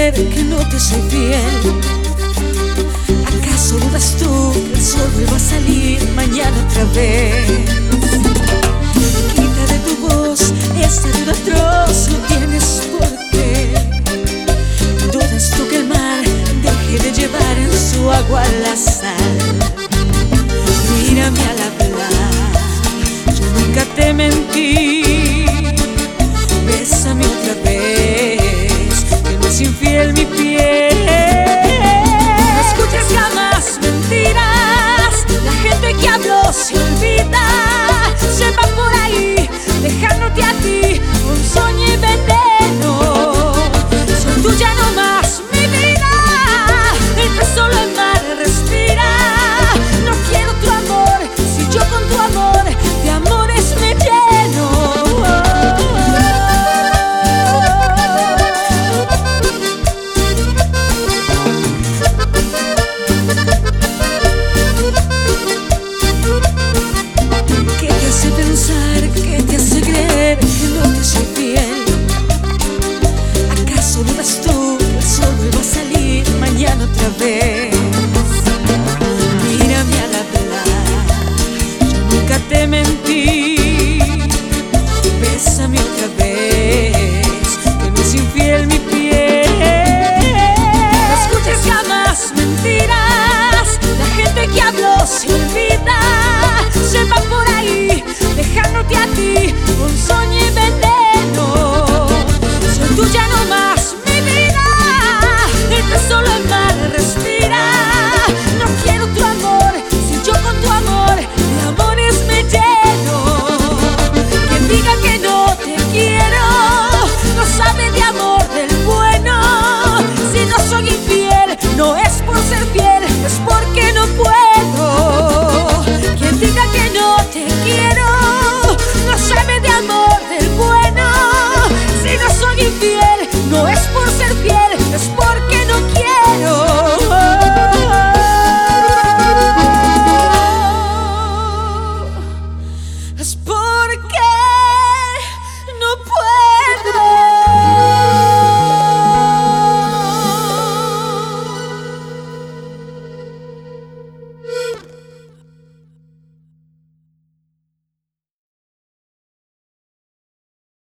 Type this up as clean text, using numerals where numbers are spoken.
creer que no te soy fiel? ¿Acaso dudas tú que el sol vuelva a salir mañana otra vez? Quita de tu voz esa duda atroz, no tienes por qué. ¿Dudas tú que el mar deje de llevar en su agua la sal? Mírame al hablar, yo nunca te mentí. Bésame otra vez, que no es infiel mi piel. No escuches jamás mentiras, la gente que habló se olvida. Se va por ahí, dejándote a ti con sueño y veneno. Soy tuya no más, mi vida, entre solo el mar respira. No quiero tu amor, si yo con tu amor de amores me lleno. ¿Qué te hace pensar, qué te hace creer que no te soy fiel? ¿Acaso dudas tú que el sol vuelva a salir mañana otra vez? Mírame al hablar, yo nunca te mentí. Bésame otra vez, que no es infiel mi piel. No escuches jamás mentiras, la gente que habló se olvida. Se va por ahí, dejándote a ti con sueño y veneno. Soy tuya no más, mi vida, entre solo el mar respira. No quiero tu amor, si yo con tu amor de amores me lleno. Quien diga que no te quiero, no sabe de amor del bueno. Si no soy infiel, no es por ser fiel, es porque no puedo. Quien diga que no te quiero, no sabe de amor del bueno. Si no soy infiel, no es por